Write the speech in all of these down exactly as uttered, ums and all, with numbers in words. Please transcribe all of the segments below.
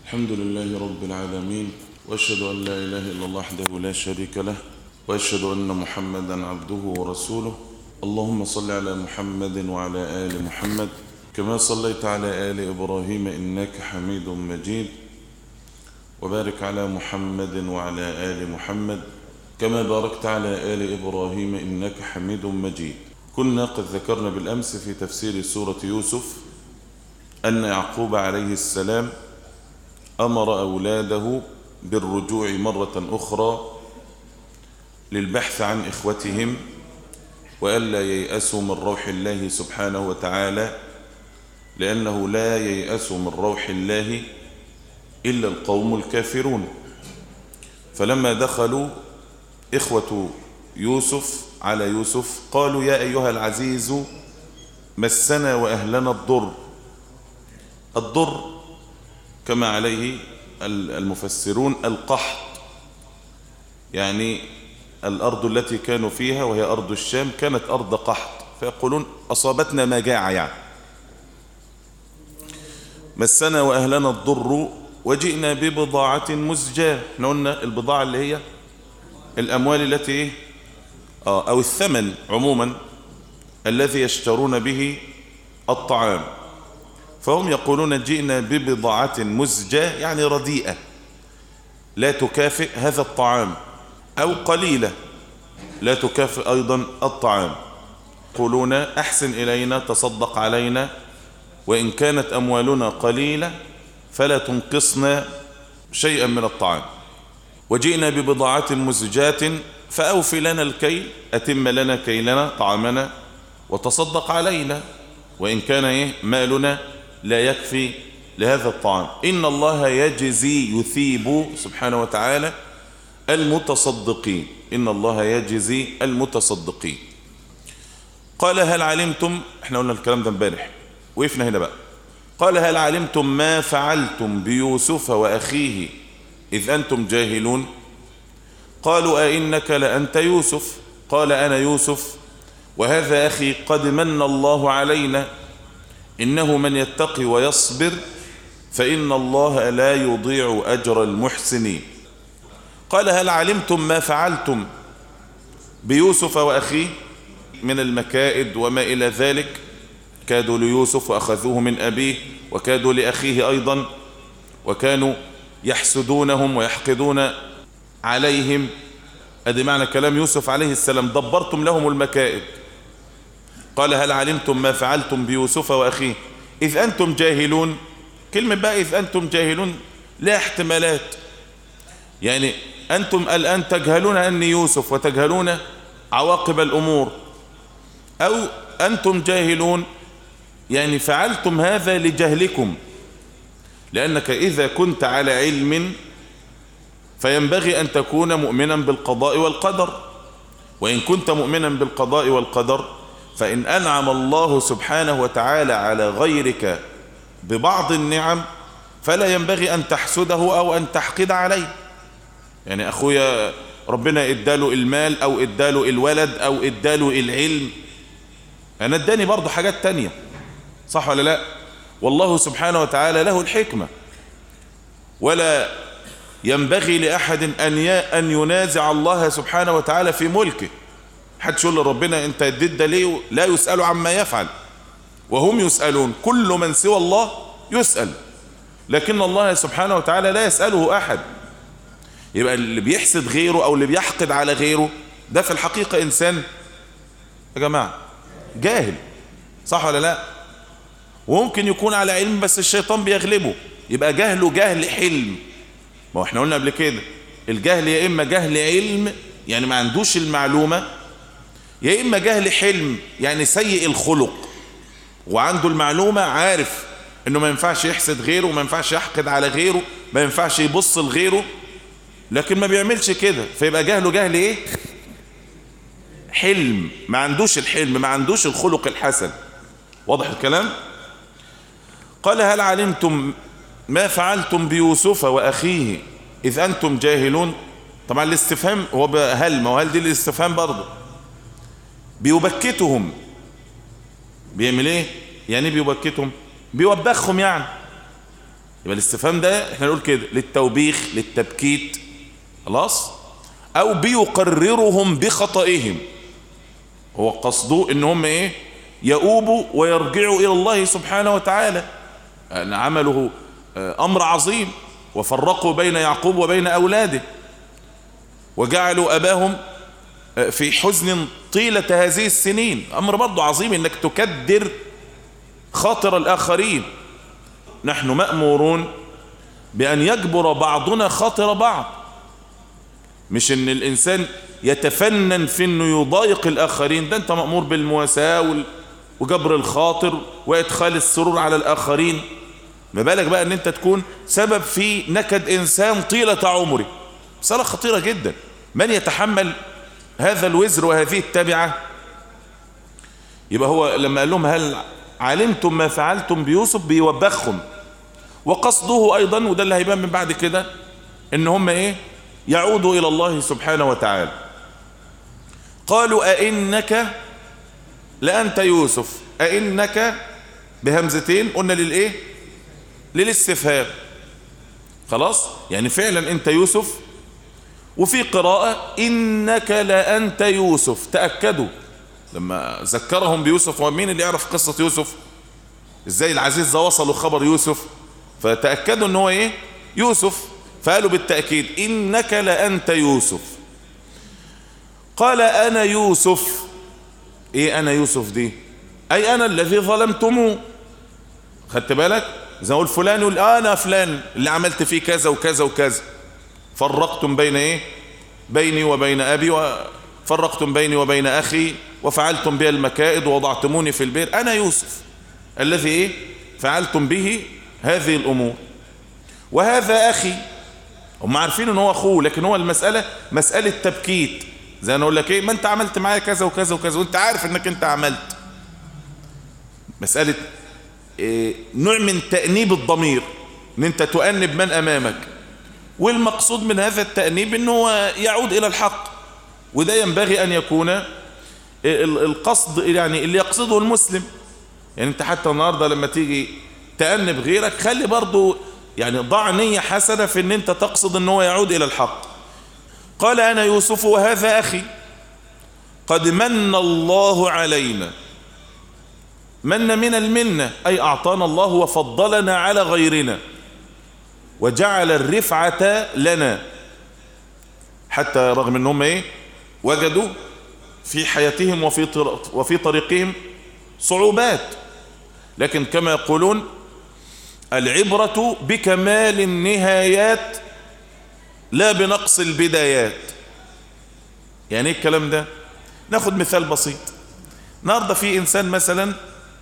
الحمد لله رب العالمين، وأشهد أن لا إله إلا الله وحده لا شريك له، وأشهد أن محمدا عبده ورسوله. اللهم صل على محمد وعلى آل محمد كما صليت على آل إبراهيم إنك حميد مجيد، وبارك على محمد وعلى آل محمد كما باركت على آل إبراهيم إنك حميد مجيد. كنا قد ذكرنا بالأمس في تفسير سورة يوسف أن يعقوب عليه السلام أمر أولاده بالرجوع مرة أخرى للبحث عن إخوتهم، وألا ييأسوا من روح الله سبحانه وتعالى، لأنه لا ييأس من روح الله إلا القوم الكافرون. فلما دخلوا إخوة يوسف على يوسف قالوا: يا أيها العزيز مسنا وأهلنا الضر. الضر كما عليه المفسرون القحط، يعني الأرض التي كانوا فيها وهي أرض الشام كانت أرض قحط، فيقولون أصابتنا مجاعة. يعني مسنا وأهلنا الضر وجئنا ببضاعة مزجاة. احنا قلنا البضاعة اللي هي الأموال التي إيه؟ آه أو الثمن عموما الذي يشترون به الطعام. فهم يقولون: جئنا ببضاعة مزجاة، يعني رديئة لا تكافئ هذا الطعام، أو قليلة لا تكافئ أيضا الطعام. يقولون: أحسن إلينا، تصدق علينا، وإن كانت أموالنا قليلة فلا تنقصنا شيئا من الطعام. وجئنا ببضاعة مزجاة فأوفي لنا الكيل، أتم لنا كيلنا طعامنا، وتصدق علينا، وإن كان إيه مالنا لا يكفي لهذا الطعام. إن الله يجزي يثيب سبحانه وتعالى المتصدقين، إن الله يجزي المتصدقين. قال: هل علمتم، احنا قلنا الكلام ده امبارح، وقفنا هنا بقى. قال: هل علمتم ما فعلتم بيوسف وأخيه إذ أنتم جاهلون؟ قالوا: أئنك لأنت يوسف؟ قال: أنا يوسف، وهذا أخي، قد من الله علينا، إنه من يتقي ويصبر فإن الله لا يضيع أجر المحسنين. قال: هل علمتم ما فعلتم بيوسف وأخيه من المكائد وما إلى ذلك؟ كادوا ليوسف وأخذوه من أبيه، وكادوا لأخيه أيضا، وكانوا يحسدونهم ويحقدون عليهم. أدي معنى كلام يوسف عليه السلام: دبرتم لهم المكائد. قال: هل علمتم ما فعلتم بيوسف وأخيه إذ أنتم جاهلون؟ كلمة بقى إذ أنتم جاهلون لا احتمالات، يعني أنتم الآن تجهلون أني يوسف وتجهلون عواقب الأمور، أو أنتم جاهلون يعني فعلتم هذا لجهلكم، لأنك إذا كنت على علم فينبغي أن تكون مؤمنا بالقضاء والقدر، وإن كنت مؤمنا بالقضاء والقدر فإن أنعم الله سبحانه وتعالى على غيرك ببعض النعم فلا ينبغي أن تحسده أو أن تحقد عليه. يعني أخويا ربنا إداله المال أو إداله الولد أو إداله العلم، أنا إداني برضو حاجات تانية، صح ولا لا؟ والله سبحانه وتعالى له الحكمة، ولا ينبغي لأحد أن ينازع الله سبحانه وتعالى في ملكه. حد يقول لربنا أنت اديت ده ليه؟ لا يسأل عما يفعل وهم يسألون. كل من سوى الله يسأل، لكن الله سبحانه وتعالى لا يسأله أحد. يبقى اللي بيحسد غيره أو اللي بيحقد على غيره ده في الحقيقة إنسان يا جماعة جاهل، صح ولا لا؟ وممكن يكون على علم بس الشيطان بيغلبه، يبقى جهله جهل حلم. ما احنا قلنا قبل كده الجهل يا إما جهل علم يعني ما عندوش المعلومة، يا إما جهل حلم يعني سيء الخلق وعنده المعلومة، عارف انه ما ينفعش يحسد غيره وما ينفعش يحقد على غيره، ما ينفعش يبص لغيره، لكن ما بيعملش كده، فيبقى جهله جهل ايه؟ حلم. ما عندوش الحلم، ما عندوش الخلق الحسن. واضح الكلام؟ قال: هل علمتم ما فعلتم بيوسف وأخيه إذ أنتم جاهلون؟ طبعا الاستفهام هو هل، ما هو هل دي الاستفهام برضه بيبكتهم. بيعمل ايه يعني؟ بيبكتهم بيوبخهم، يعني يبقى الاستفهام ده احنا نقول كده للتوبيخ للتبكيت، خلاص، او بيقررهم بخطئهم، هو قصده ان هم ايه يؤوبوا ويرجعوا الى الله سبحانه وتعالى، ان عمله امر عظيم، وفرقوا بين يعقوب وبين اولاده وجعلوا اباهم في حزن طيلة هذه السنين. امر برضو عظيم انك تكدر خاطر الاخرين. نحن مأمورون بان يجبر بعضنا خاطر بعض، مش ان الانسان يتفنن في انه يضايق الاخرين، ده انت مأمور بالمواساة وجبر الخاطر وادخال السرور على الاخرين، ما بالك بقى ان انت تكون سبب في نكد انسان طيلة عمره. مسألة خطيرة جدا. من يتحمل هذا الوزر وهذه التبعة؟ يبقى هو لما قال لهم هل علمتم ما فعلتم بيوسف بيوبخهم، وقصده ايضا، وده اللي هيبان من بعد كده، ان هم ايه يعودوا الى الله سبحانه وتعالى. قالوا أئنك لأنت يوسف، أئنك بهمزتين قلنا للايه للاستفهام، خلاص، يعني فعلا انت يوسف. وفي قراءة إنك لأنت يوسف، تأكدوا لما ذكرهم بيوسف. ومين اللي يعرف قصة يوسف؟ ازاي العزيز ده وصلوا خبر يوسف؟ فتأكدوا ان هو ايه يوسف، فقالوا بالتأكيد إنك لأنت يوسف. قال أنا يوسف. ايه أنا يوسف دي؟ أي أنا الذي ظلمتموه. خدت بالك؟ زي اقول فلان يقول أنا فلان اللي عملت فيه كذا وكذا وكذا. فرقتم بين ايه بيني وبين أبي، وفرقتم بيني وبين أخي، وفعلتم بي المكائد ووضعتموني في البئر. أنا يوسف الذي ايه فعلتم به هذه الأمور، وهذا أخي. هم عارفين ان هو أخوه، لكن هو المسألة مسألة تبكيت. زي أنا أقول لك ايه ما انت عملت معايا كذا وكذا وكذا وانت عارف انك انت عملت. مسألة إيه نوع من تأنيب الضمير، ان انت تؤنب من أمامك، والمقصود من هذا التأنيب انه يعود الى الحق. وده ينبغي ان يكون القصد، يعني اللي يقصده المسلم. يعني انت حتى النهاردة لما تيجي تأنب غيرك خلي برضو يعني ضع نية حسنة في ان انت تقصد ان هو يعود الى الحق. قال انا يوسف وهذا اخي قد من الله علينا. من من المنة اي اعطانا الله وفضلنا على غيرنا، وجعل الرفعة لنا، حتى رغم انهم ايه وجدوا في حياتهم وفي وفي طريقهم صعوبات، لكن كما يقولون العبرة بكمال النهايات لا بنقص البدايات. يعني ايه الكلام ده؟ ناخد مثال بسيط. النهارده في انسان مثلا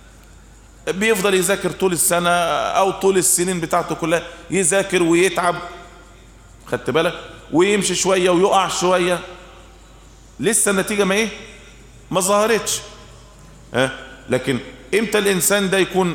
بيفضل يذاكر طول السنة او طول السنين بتاعته كلها، يذاكر ويتعب، خدت بالك، ويمشي شوية ويقع شوية، لسه النتيجة ما ايه ما ظهرتش. ها لكن امتى الانسان ده يكون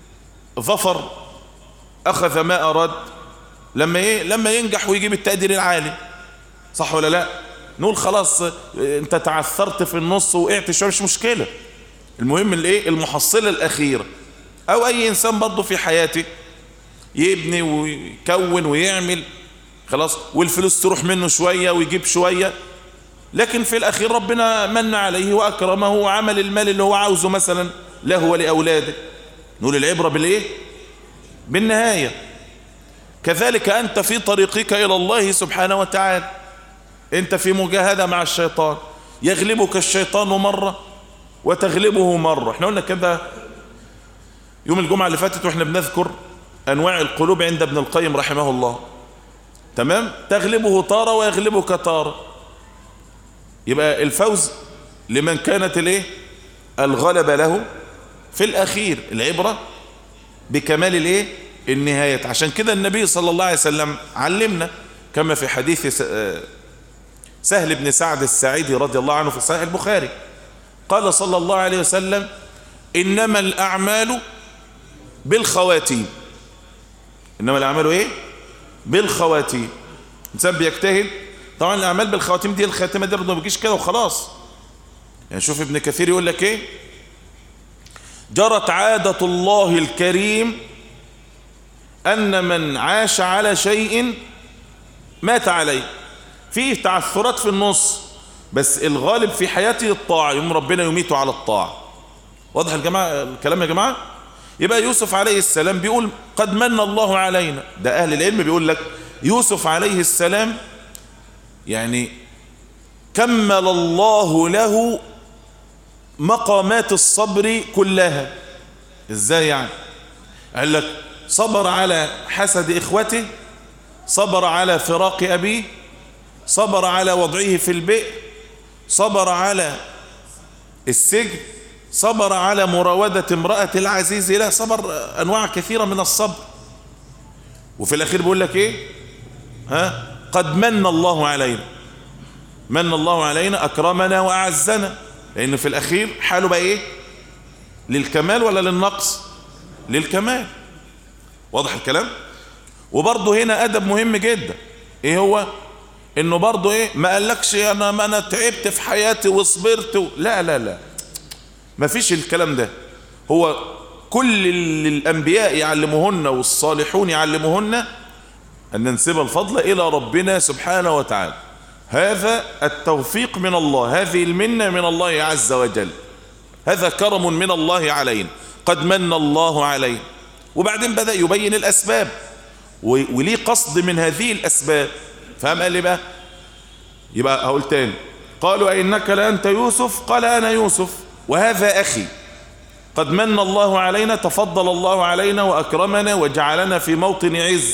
ظفر اخذ ما اراد؟ لما ايه لما ينجح ويجيب التقدير العالي، صح ولا لا؟ نقول خلاص انت تعثرت في النص وقعت شوية مش مشكلة، المهم الايه المحصلة الاخيرة. او اي انسان برضه في حياته يبني ويكون ويعمل، خلاص، والفلوس تروح منه شوية ويجيب شوية، لكن في الاخير ربنا من عليه واكرمه وعمل المال اللي هو عاوزه مثلا له ولاولاده. نقول العبرة بالايه بالنهاية. كذلك انت في طريقك الى الله سبحانه وتعالى، انت في مجاهدة مع الشيطان، يغلبك الشيطان مرة وتغلبه مرة. احنا قلنا كده يوم الجمعة اللي فاتت واحنا بنذكر انواع القلوب عند ابن القيم رحمه الله، تمام، تغلبه طارة ويغلبك طارة. يبقى الفوز لمن كانت الايه الغلبة له في الاخير. العبرة بكمال الايه النهاية. عشان كده النبي صلى الله عليه وسلم علمنا كما في حديث سهل بن سعد الساعدي رضي الله عنه في صحيح البخاري، قال صلى الله عليه وسلم إنما الأعمال بالخواتيم. إنما الأعمال إيه بالخواتيم. الإنسان بيجتهد، طبعا الأعمال بالخواتيم دي الخاتمة دي ما بيجيش كده وخلاص. يعني شوف ابن كثير يقول لك إيه جرت عادة الله الكريم أن من عاش على شيء مات عليه، فيه تعثرات في النص، بس الغالب في حياته الطاعة، يوم ربنا يميته على الطاعة. واضح الجماعة الكلام يا جماعة؟ يبقى يوسف عليه السلام بيقول قد من الله علينا. ده أهل العلم بيقول لك يوسف عليه السلام يعني كمل الله له مقامات الصبر كلها. ازاي يعني؟ قال لك صبر على حسد إخوته، صبر على فراق أبيه، صبر على وضعه في البئر، صبر على السجن، صبر على مراودة امرأة العزيز له، صبر أنواع كثيرة من الصبر. وفي الأخير بيقول لك إيه؟ ها؟ قد من الله علينا، من الله علينا أكرمنا وأعزنا. لأنه في الأخير حاله بقى إيه؟ للكمال ولا للنقص؟ للكمال. واضح الكلام؟ وبرضه هنا أدب مهم جدا. إيه هو؟ إنه برضه إيه؟ ما قالكش أنا ما أنا تعبت في حياتي وصبرت و... لا لا لا، ما فيش الكلام ده. هو كل اللي الأنبياء يعلموهن والصالحون يعلموهن أن ننسب الفضل إلى ربنا سبحانه وتعالى. هذا التوفيق من الله، هذه المنة من الله عز وجل، هذا كرم من الله علينا، قد من الله علينا. وبعدين بدأ يبين الأسباب وليه قصد من هذه الأسباب. فهم قال لي بقى؟ يبقى هقول تاني، قالوا أئنك لأنت يوسف؟ قال أنا يوسف وهذا أخي، قد من الله علينا، تفضل الله علينا وأكرمنا وجعلنا في موطن عز.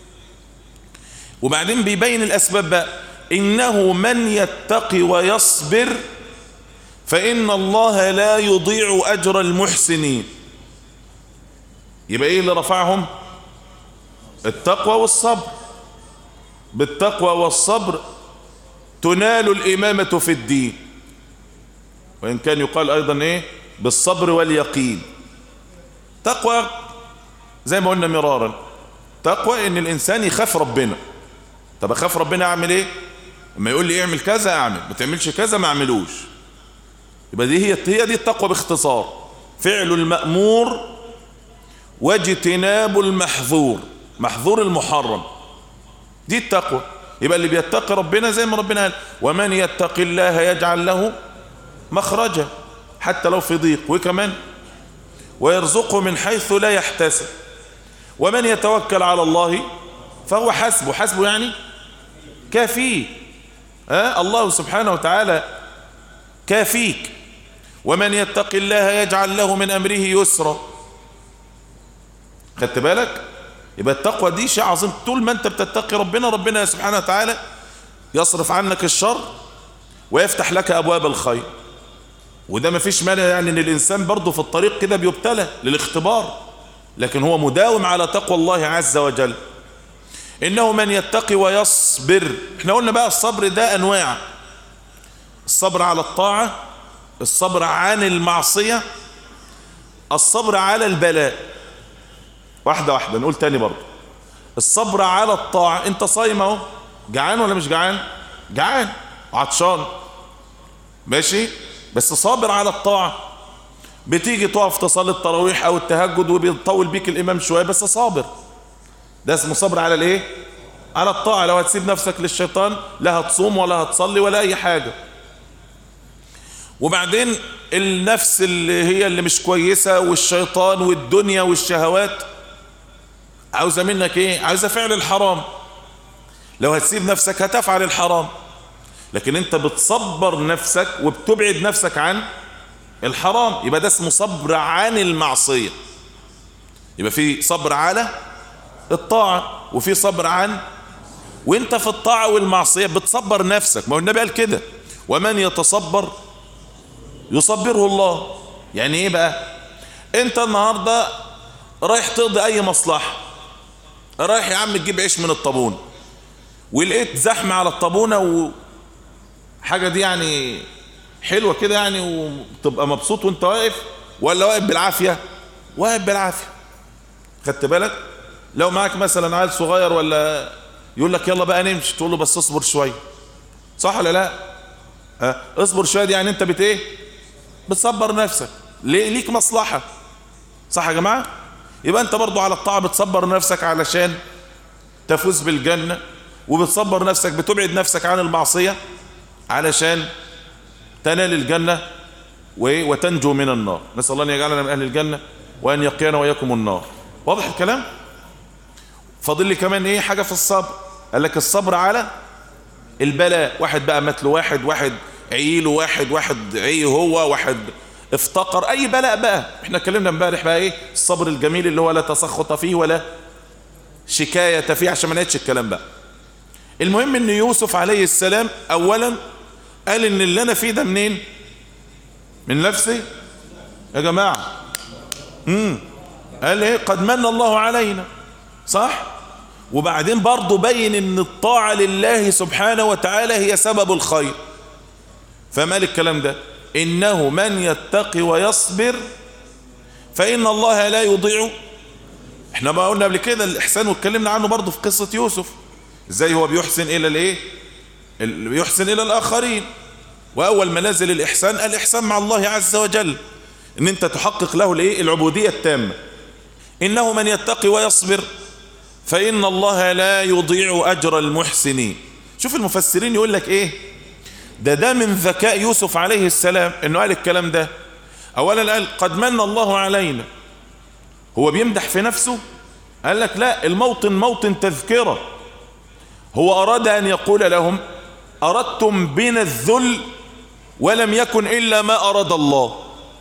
وبعدين بيبين الأسباب بقى، إنه من يتقي ويصبر فإن الله لا يضيع أجر المحسنين. يبقى إيه اللي رفعهم؟ التقوى والصبر. بالتقوى والصبر تنال الإمامة في الدين، وإن كان يقال أيضا إيه؟ بالصبر واليقين. تقوى زي ما قلنا مرارا، تقوى إن الإنسان يخاف ربنا. طب أخاف ربنا أعمل إيه؟ لما يقول لي اعمل كذا أعمل، ما تعملش كذا ما أعملوش. يبقى دي هي هي دي التقوى باختصار، فعل المأمور واجتناب المحظور، محظور المحرم، دي التقوى. يبقى اللي بيتقي ربنا زي ما ربنا قال ومن يتق الله يجعل له مخرجا حتى لو في ضيق، وكمان ويرزقه من حيث لا يحتسب، ومن يتوكل على الله فهو حسبه. حسبه يعني كافيه. آه الله سبحانه وتعالى كافيك. ومن يتق الله يجعل له من أمره يسرا. خدت بالك؟ يبقى التقوى دي شيء عظيم. طول ما انت بتتقي ربنا، ربنا سبحانه وتعالى يصرف عنك الشر ويفتح لك أبواب الخير. وده ما فيش مانع يعني ان الإنسان برضه في الطريق كده بيبتلى للاختبار، لكن هو مداوم على تقوى الله عز وجل. إنه من يتقي ويصبر. احنا قلنا بقى الصبر ده أنواع: الصبر على الطاعة، الصبر عن المعصية، الصبر على البلاء. واحدة واحدة نقول تاني برضه. الصبر على الطاعة، انت صايم اهو، جعان ولا مش جعان؟ جعان عطشان، ماشي، بس صابر على الطاعة. بتيجي تقف تصلي التراويح او التهجد وبيطول بيك الامام شوية بس صابر، ده اسمه صبر على الايه؟ على الطاعة. لو هتسيب نفسك للشيطان لا هتصوم ولا هتصلي ولا اي حاجة. وبعدين النفس اللي هي اللي مش كويسة والشيطان والدنيا والشهوات عاوزة منك ايه؟ عاوزة فعل الحرام. لو هتسيب نفسك هتفعل الحرام، لكن انت بتصبر نفسك وبتبعد نفسك عن الحرام. يبقى ده اسمه صبر عن المعصية. يبقى في صبر على الطاعة وفي صبر عن، وانت في الطاعة والمعصية بتصبر نفسك. ما هو النبي قال كده ومن يتصبر يصبره الله. يعني ايه بقى؟ انت النهاردة رايح تقضي اي مصلحة، رايح يا عم تجيب عيش من الطابونة ولقيت زحمة على الطابونة وحاجة دي يعني حلوة كده يعني وتبقى مبسوط وانت واقف، ولا واقف بالعافية؟ واقف بالعافية. خدت بالك؟ لو معاك مثلا عيل صغير ولا يقول لك يلا بقى نمشي، تقول له بس اصبر شوية، صح ولا لا؟ ها اصبر شوية دي يعني انت بت ايه؟ بتصبر نفسك، ليه؟ ليك مصلحة، صح يا جماعة؟ يبقى انت برضو على الطاعة بتصبر نفسك علشان تفوز بالجنة، وبتصبر نفسك بتبعد نفسك عن المعصية علشان تنال الجنة وتنجو من النار. نسأل الله أن يجعلنا من أهل الجنة وأن يقينا وإياكم النار. واضح الكلام؟ فاضل لي كمان ايه حاجة في الصبر. قال لك الصبر على البلاء. واحد بقى مات له واحد، واحد عيله، واحد واحد عيه هو، واحد افتقر، اي بلاء بقى. احنا اتكلمنا امبارح بقى ايه الصبر الجميل اللي هو لا تسخط فيه ولا شكاية فيه، عشان ما نعيدش الكلام بقى. المهم ان يوسف عليه السلام اولا قال ان اللي انا فيه ده منين؟ من نفسي يا جماعة. امم قال ايه؟ قد من الله علينا، صح؟ وبعدين برضه بين ان الطاعة لله سبحانه وتعالى هي سبب الخير. فمال الكلام ده؟ انه من يتقي ويصبر فان الله لا يضيع. احنا ما قلنا قبل كده الاحسان واتكلمنا عنه برضه في قصة يوسف، ازاي هو بيحسن الى الايه؟ بيحسن الى الاخرين. واول منازل الاحسان الاحسان مع الله عز وجل، ان انت تحقق له الايه؟ العبودية التامة. انه من يتقي ويصبر فإن الله لا يضيع أجر المحسنين. شوف المفسرين يقول لك إيه ده ده من ذكاء يوسف عليه السلام إنه قال الكلام ده. أولا قال قد من الله علينا، هو بيمدح في نفسه؟ قال لك لا، الموطن موطن تذكرة. هو أراد أن يقول لهم أردتم بنا الذل ولم يكن إلا ما أراد الله.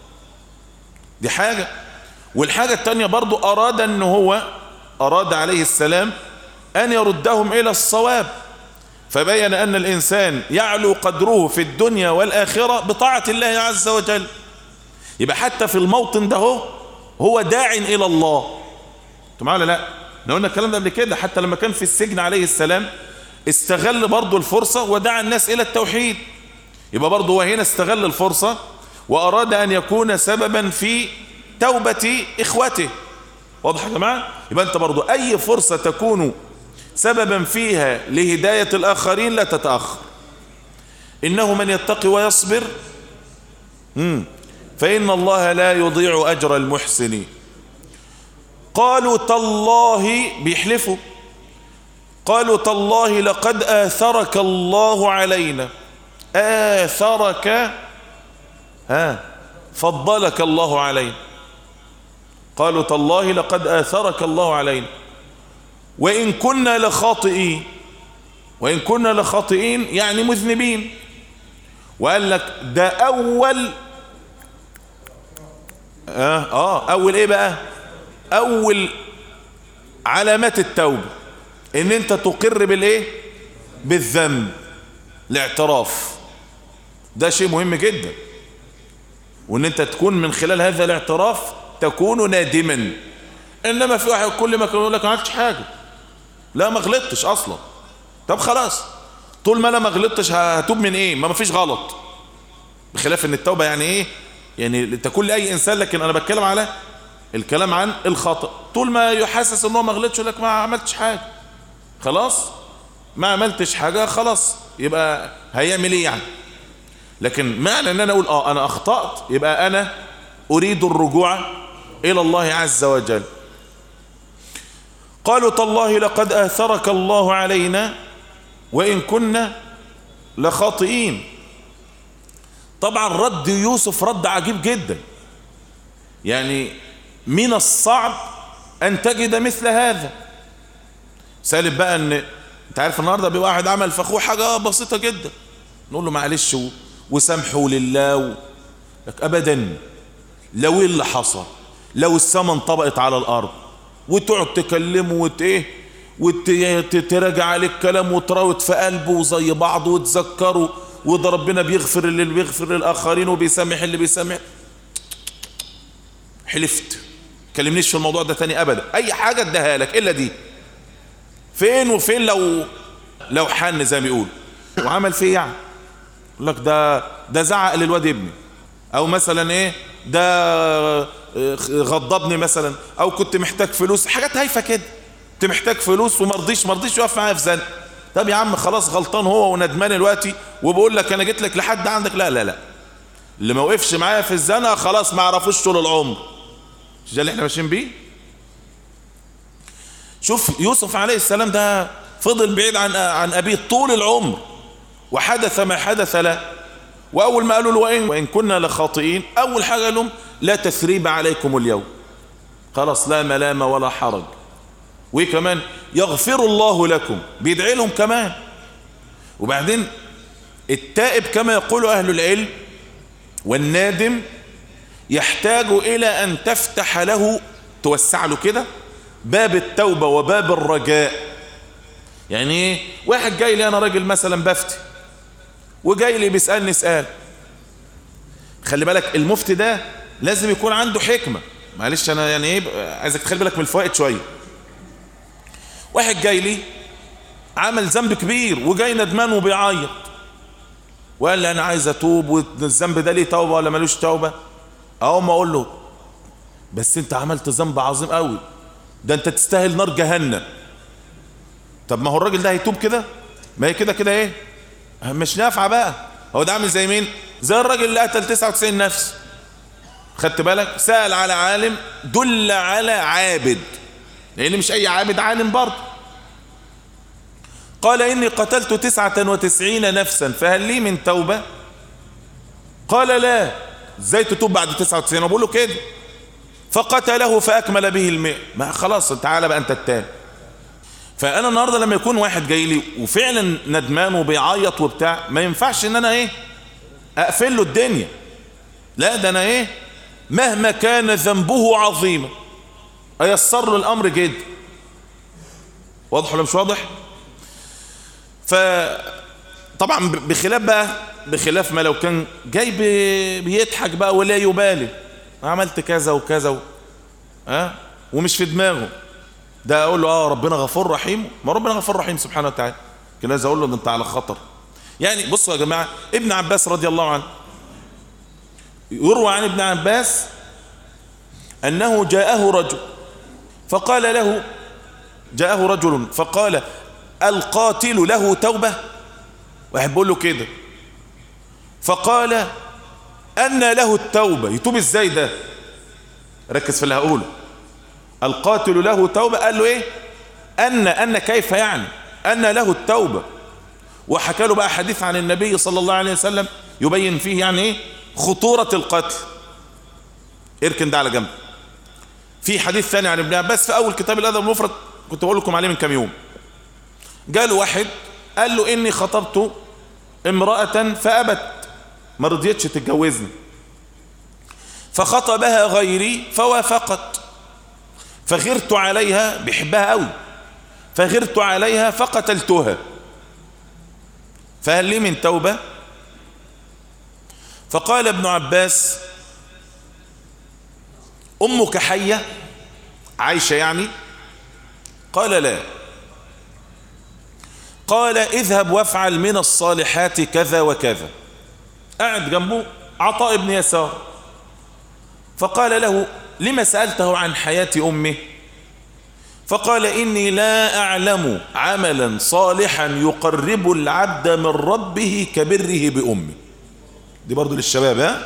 دي حاجة. والحاجة التانية برضو أراد أنه هو أراد عليه السلام أن يردهم إلى الصواب، فبين أن الإنسان يعلو قدره في الدنيا والآخرة بطاعة الله عز وجل. يبقى حتى في الموطن ده هو, هو داع إلى الله. انتوا معانا؟ لا احنا قلنا الكلام ده قبل كده. حتى لما كان في السجن عليه السلام استغل برضو الفرصة ودعا الناس إلى التوحيد. يبقى برضو هو هنا استغل الفرصة وأراد أن يكون سببا في توبة إخوته. واضح يا جماعة؟ يبقى انت برضو اي فرصة تكون سببا فيها لهداية الاخرين لا تتأخر. انه من يتقي ويصبر مم. فإن الله لا يضيع اجر المحسنين. قالوا تالله، بيحلفوا، قالوا تالله لقد آثرك الله علينا. آثرك ها فضلك الله علينا. قالوا تالله لقد آثرك الله علينا وإن كنا لخاطئين. وإن كنا لخاطئين يعني مذنبين. وقال لك ده أول آه, آه أول إيه بقى؟ أول علامات التوبة إن أنت تقر بالإيه؟ بالذنب، الاعتراف. ده شيء مهم جدا، وإن أنت تكون من خلال هذا الاعتراف تكون نادما. انما في واحد كل ما كان يقول لك ما عملتش حاجه، لا ما غلطتش اصلا. طب خلاص، طول ما انا ما غلطتش هتوب من ايه؟ ما فيش غلط. بخلاف ان التوبه يعني ايه؟ يعني تكون لاي انسان، لكن انا بتكلم على الكلام عن الخطأ. طول ما يحسس ان هو ما غلطش يقول لك ما عملتش حاجه، خلاص ما عملتش حاجه خلاص، يبقى هيعمل ايه يعني؟ لكن معنى ان انا اقول اه انا اخطأت يبقى انا اريد الرجوع الى الله عز وجل. قالوا تالله لقد آثرك الله علينا وإن كنا لخاطئين. طبعا رد يوسف رد عجيب جدا. يعني من الصعب أن تجد مثل هذا. سالب بقى أن انت عارف النهاردة بيبقى واحد عمل في أخوه حاجة بسيطة جدا نقول له معلش وسامحوا لله و... لك أبدا. لو اللي حصل لو السماء انطبقت على الأرض وتقعد تكلمه وت ايه وتراجع عليك الكلام وتراوت في قلبه وزي بعض وتذكره، وده ربنا بيغفر اللي بيغفر للآخرين وبيسامح اللي بيسامح. حلفت كلمنيش في الموضوع ده تاني أبدا. أي حاجة اديها لك إلا دي. فين وفين لو لو حن زي ما بيقول وعمل فيه يعني يقول لك ده ده زعق للواد ابني، او مثلا ايه ده غضبني مثلا، او كنت محتاج فلوس، حاجات هايفه كده. كنت محتاج فلوس ومرضيش مرضيش يقف معايا في زنق. طب يا عم خلاص غلطان هو وندمان دلوقتي وبقول لك انا جيت لك لحد عندك. لا لا لا، اللي ما وقفش معايا في الزنقه خلاص ما اعرفوش طول العمر. مش ده اللي احنا ماشيين بيه؟ شوف يوسف عليه السلام ده فضل بعيد عن عن أبيه طول العمر، وحدث ما حدث له. وأول ما قالوا له وإن, وإن كنا لخاطئين، أول حاجة قال لهم لا تثريب عليكم اليوم، خلاص لا ملامة ولا حرج. وكمان يغفر الله لكم، بيدعي لهم كمان. وبعدين التائب كما يقول أهل العلم والنادم يحتاج إلى أن تفتح له، توسع له كده باب التوبة وباب الرجاء. يعني ايه؟ واحد جاي لي انا راجل مثلا بفتي، وجاي لي بيسألني سؤال، خلي بالك المفتي ده لازم يكون عنده حكمة. معلش انا يعني ايه، عايزك تخلي بالك من الفوائد شوية. واحد جاي لي عمل ذنب كبير وجاي ندمان وبيعيط، وقال لي انا عايز اتوب، والذنب ده ليه توبة ولا ملوش توبة؟ اقوم اقول له بس انت عملت ذنب عظيم قوي، ده انت تستاهل نار جهنم. طب ما هو الراجل ده هيتوب كده؟ ما هي كده كده ايه، مش نافعه بقى. هو ده عامل زي مين؟ زي الراجل اللي قتل تسعة وتسعين نفس. خدت بالك؟ سأل على عالم دل على عابد، لان مش اي عابد عالم برضه. قال اني قتلت تسعة وتسعين نفسا فهل لي من توبة؟ قال لا. ازاي تتوب بعد تسعة وتسعين؟ بقول له كده. فقتله فاكمل به المئة. ما خلاص تعالى بقى انت التاني. فانا النهارده لما يكون واحد جاي لي وفعلا ندمان وبيعيط وبتاع، ما ينفعش ان انا ايه اقفل له الدنيا. لا، ده انا ايه مهما كان ذنبه عظيما ايسر له الامر جدا. واضح ولا مش واضح؟ فطبعا بخلاف بقى بخلاف ما لو كان جاي بيضحك بقى ولا يبالي، عملت كذا وكذا و... ها ومش في دماغه، ده اقول له اه ربنا غفور رحيم. ما ربنا غفور رحيم سبحانه وتعالى، كان لازم اقول له ده انت على خطر. يعني بصوا يا جماعه، ابن عباس رضي الله عنه يروى عن ابن عباس انه جاءه رجل فقال له جاءه رجل فقال القاتل له توبه؟ واحد بيقول له كده، فقال ان له التوبه؟ يتوب ازاي ده؟ ركز في اللي هقوله. القاتل له توبة، قال له ايه؟ ان ان كيف يعني ان له التوبة؟ وحكى له بقى حديث عن النبي صلى الله عليه وسلم يبين فيه يعني ايه خطورة القتل. اركن ده على جنب. في حديث ثاني عن ابن عباس في اول كتاب الادب المفرد، كنت بقول لكم عليه من كام يوم. جاله واحد قال له اني خطبت امرأة فابت، ما رضيتش تتجوزني، فخطبها غيري فوافقت، فغرت عليها، بيحبها قوي، فغرت عليها فقتلتها، فهل لي من توبة؟ فقال ابن عباس أمك حية؟ عايشة يعني؟ قال لا. قال اذهب وافعل من الصالحات كذا وكذا. قاعد جنبه عطاء بن يسار، فقال له لما سألته عن حياة أمه؟ فقال إني لا أعلم عملا صالحا يقرب العبد من ربه كبره بأمه. دي برضو للشباب، ها؟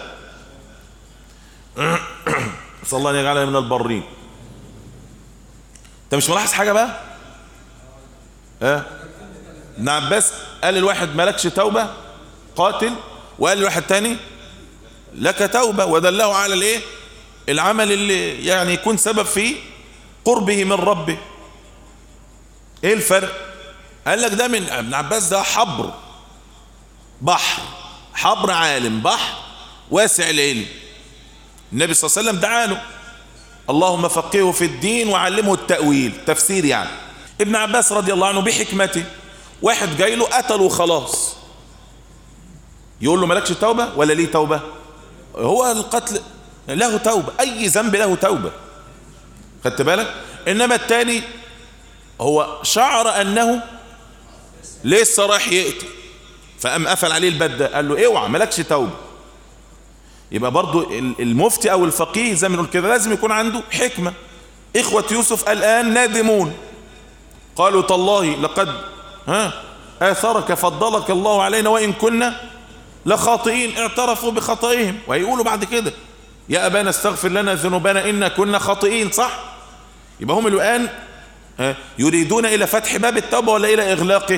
صلى الله أن يجعلنا من البرين. انت مش ملاحظ حاجة بقى؟ ها؟ ابن عباس قال للواحد مالكش توبة قاتل، وقال لواحد تاني لك توبة، ودله على الايه العمل اللي يعني يكون سبب في قربه من ربه. ايه الفرق؟ قال لك ده من ابن عباس ده حبر بحر، حبر عالم، بحر واسع العلم. النبي صلى الله عليه وسلم دعا له اللهم فقهه في الدين وعلمه التأويل، تفسير يعني. ابن عباس رضي الله عنه بحكمته، واحد جاي له قتل وخلاص، يقول له مالكش توبة ولا ليه توبة؟ هو القتل له توبة، اي ذنب له توبة، خدت بالك؟ انما التاني هو شعر انه لسه راح يقتل، فقام قفل عليه الباب ده، قال له اوعى مالكش توبة. يبقى برضو المفتي او الفقيه زي ما نقول كده لازم يكون عنده حكمة. اخوة يوسف الان نادمون، قالوا تالله لقد ها آثرك فضلك الله علينا وإن كنا لخاطئين. اعترفوا بخطئهم، وهيقولوا بعد كده يا أبانا استغفر لنا ذنوبنا إنا كنا خاطئين، صح؟ يبقى هم الآن ها يريدون إلى فتح باب التوبة ولا إلى إغلاقه؟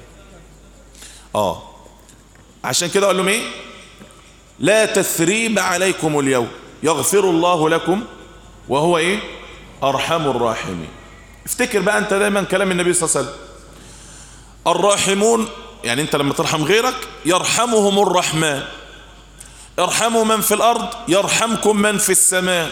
آه عشان كده قال لهم إيه؟ لا تثريب عليكم اليوم يغفر الله لكم وهو إيه؟ أرحم الراحمين. افتكر بقى أنت دايما كلام النبي صلى الله عليه وسلم، الراحمون يعني أنت لما ترحم غيرك يرحمهم الرحمن، ارحموا من في الأرض يرحمكم من في السماء.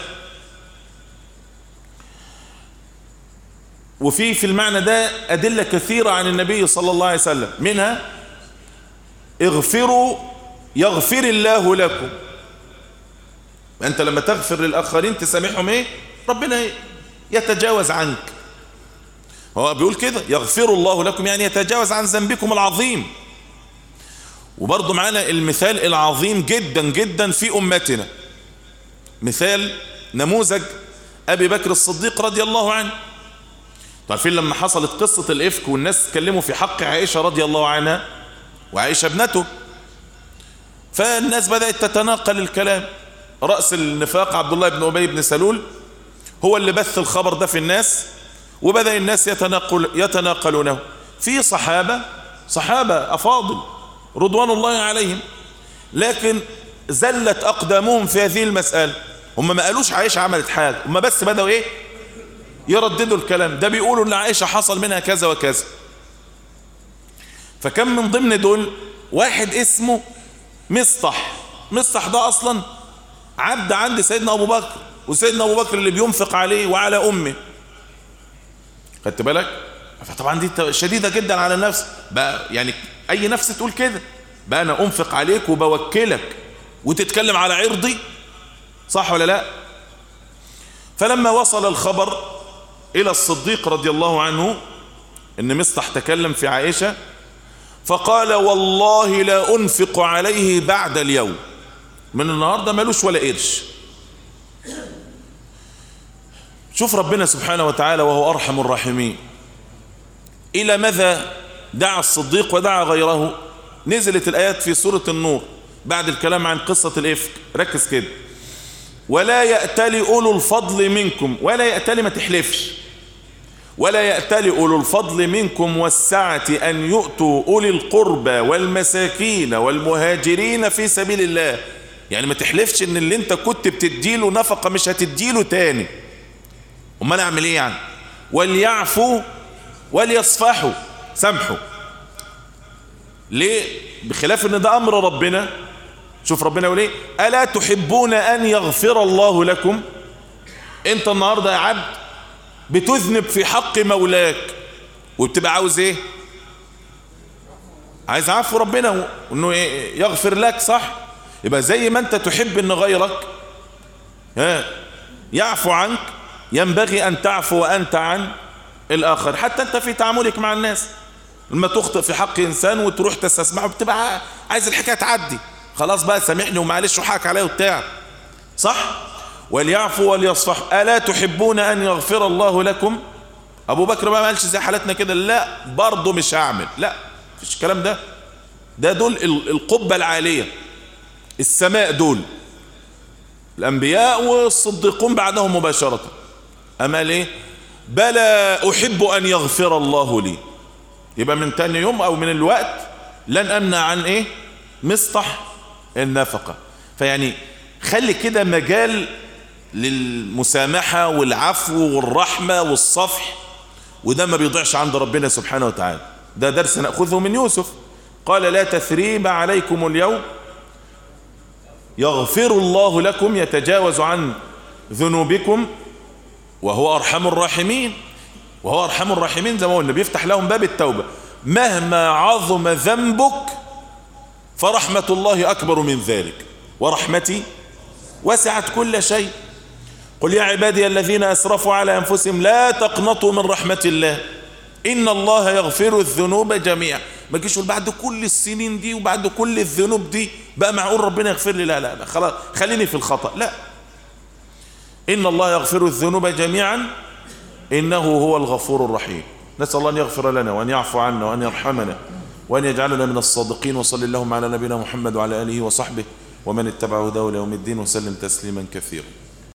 وفي في المعنى ده أدلة كثيرة عن النبي صلى الله عليه وسلم، منها اغفروا يغفر الله لكم. أنت لما تغفر للآخرين تسامحهم إيه؟ ربنا يتجاوز عنك. هو بيقول كده يغفر الله لكم يعني يتجاوز عن ذنبكم العظيم. وبرضه معنا المثال العظيم جدا جدا في أمتنا، مثال نموذج أبي بكر الصديق رضي الله عنه. تعرفين لما حصلت قصة الإفك والناس تكلموا في حق عائشة رضي الله عنها وعائشة ابنته، فالناس بدأت تتناقل الكلام. رأس النفاق عبد الله بن أبي بن سلول هو اللي بث الخبر ده في الناس، وبدأ الناس يتناقل يتناقلونه في صحابة صحابة أفاضل رضوان الله عليهم، لكن زلت أقدامهم في هذه المسألة. هم ما قالوش عائشة عملت حاجة، هم بس بدأوا إيه يرددوا الكلام ده، بيقولوا ان عائشة حصل منها كذا وكذا. فكان من ضمن دول واحد اسمه مصطح. مصطح ده اصلا عبد عند سيدنا ابو بكر، وسيدنا ابو بكر اللي بينفق عليه وعلى امه. خدت بالك؟ فطبعا دي شديدة جدا على النفس بقى، يعني اي نفس تقول كده بقى انا انفق عليك وبوكلك وتتكلم على عرضي، صح ولا لا؟ فلما وصل الخبر إلى الصديق رضي الله عنه إن مصطح تكلم في عائشة، فقال والله لا أنفق عليه بعد اليوم، من النهاردة مالوش ولا قرش. شوف ربنا سبحانه وتعالى وهو أرحم الراحمين إلى ماذا دعا الصديق ودعا غيره. نزلت الآيات في سورة النور بعد الكلام عن قصة الإفك، ركز كده، ولا يأتل أولو الفضل منكم، ولا يأتل ما تحلفش، ولا يأتل أولو الفضل منكم والسعة أن يؤتوا أولي القربى والمساكين والمهاجرين في سبيل الله. يعني ما تحلفش ان اللي انت كنت بتديله نفقة مش هتديله تاني. امال اعمل ايه يعني؟ وليعفوا وليصفحوا، سامحوا. ليه؟ بخلاف ان ده امر ربنا. شوف ربنا يقول ايه؟ ألا تحبون أن يغفر الله لكم؟ انت النهاردة يا عبد بتذنب في حق مولاك وبتبقى عاوز ايه؟ عايز عفو ربنا انه إيه؟ يغفر لك، صح؟ يبقى زي ما انت تحب ان غيرك ها يعفو عنك، ينبغي ان تعفو انت عن الاخر. حتى انت في تعاملك مع الناس لما تخطئ في حق انسان وتروح تستسمعه بتبقى عايز الحكايه تعدي، خلاص بقى سامحني ومعلش وحاك عليه وبتاع، صح؟ وليعفوا وليصفحوا. ألا تحبون أن يغفر الله لكم؟ أبو بكر ما قالش زي حالتنا كده لا برضه مش هعمل، لا مفيش الكلام ده. ده دول القبة العالية، السماء، دول الأنبياء والصديقون بعدهم مباشرة. أما ليه؟ بلى أحب أن يغفر الله لي. يبقى من تاني يوم أو من الوقت لن أمنع عن إيه؟ مصطح النفقة. فيعني خلي كده مجال للمسامحة والعفو والرحمة والصفح، وده ما بيضيعش عند ربنا سبحانه وتعالى. ده درس نأخذه من يوسف، قال لا تثريب عليكم اليوم يغفر الله لكم، يتجاوز عن ذنوبكم وهو أرحم الراحمين. وهو أرحم الراحمين زي ما قلنا بيفتح لهم باب التوبة. مهما عظم ذنبك فرحمة الله أكبر من ذلك، ورحمتي وسعت كل شيء. قل يا عبادي الذين أسرفوا على أنفسهم لا تقنطوا من رحمة الله إن الله يغفر الذنوب جميعا. ما تجيش بعد كل السنين دي وبعد كل الذنوب دي بقى معقول ربنا يغفر لي؟ لا لا خلاص خليني في الخطأ. لا، إن الله يغفر الذنوب جميعا إنه هو الغفور الرحيم. نسأل الله أن يغفر لنا وأن يعفو عنا وأن يرحمنا وأن يجعلنا من الصادقين. وصل اللهم على نبينا محمد وعلى آله وصحبه ومن اتبع هداه إلى يوم الدين وسلم تسليما كثيرا.